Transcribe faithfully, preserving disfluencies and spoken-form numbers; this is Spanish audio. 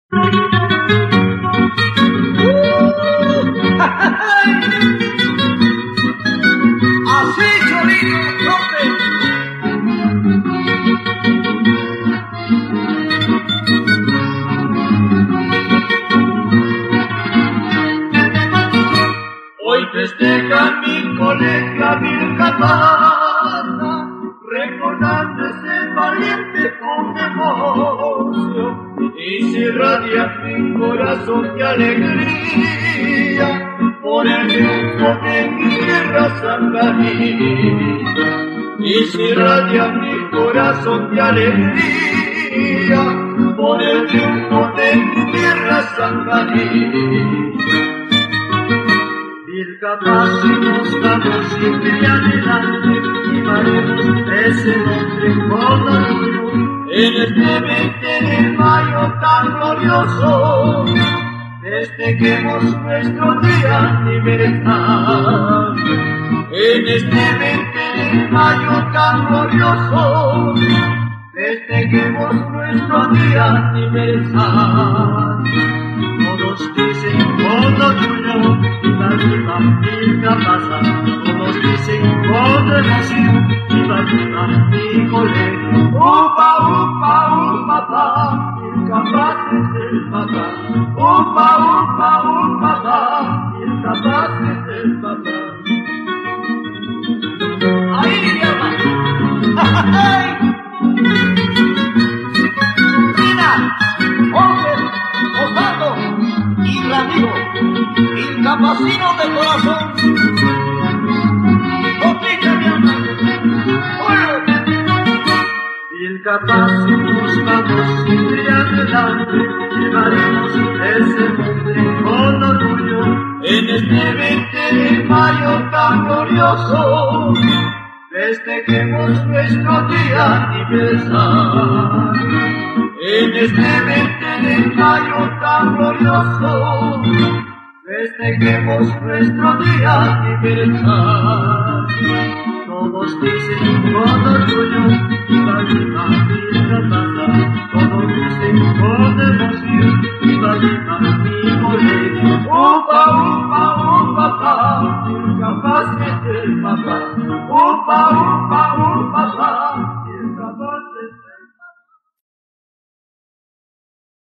Así, Cholito, rompe. Hoy festeja mi colega Vilca Pasa, recordando ese valiente con devoción, y se irradia mi corazón de alegría por el triunfo de mi tierra santanita. Y se irradia mi corazón de alegría por el triunfo de mi tierra santanita. Vilca Paz y nos vamos siempre adelante, y haremos ese nombre con orgullo en este veinte de mayo tan glorioso. Festejemos nuestro día de libertad. En este veinte de mayo tan glorioso, festejemos nuestro día de libertad. Todos dicen con orgullo, viva, viva, Vilca Pasa. Todos dicen con emoción, viva, viva, mi colegio. Upa, upa, upa, pa, Vilca Paz es el papá. Upa, upa, upa, pa, Vilca Paz es el papá. Ahí llama. Mira, hombre, Osvaldo y Ramiro, Vilca Pacino de corazón. Vilca Paz y nos vamos siempre adelante, llevaremos ese nombre con orgullo en este veinte de mayo tan glorioso. Festejemos nuestro día de libertad. En este veinte de mayo tan glorioso, festejemos nuestro día de libertad. Todos dicen con orgullo, viva, viva, Vilca Pasa. Todos dicen con emoción, viva, viva, mi colegio. Upa, upa, upa, pa, Vilca Paz es el papá. Upa, upa, upa, pa.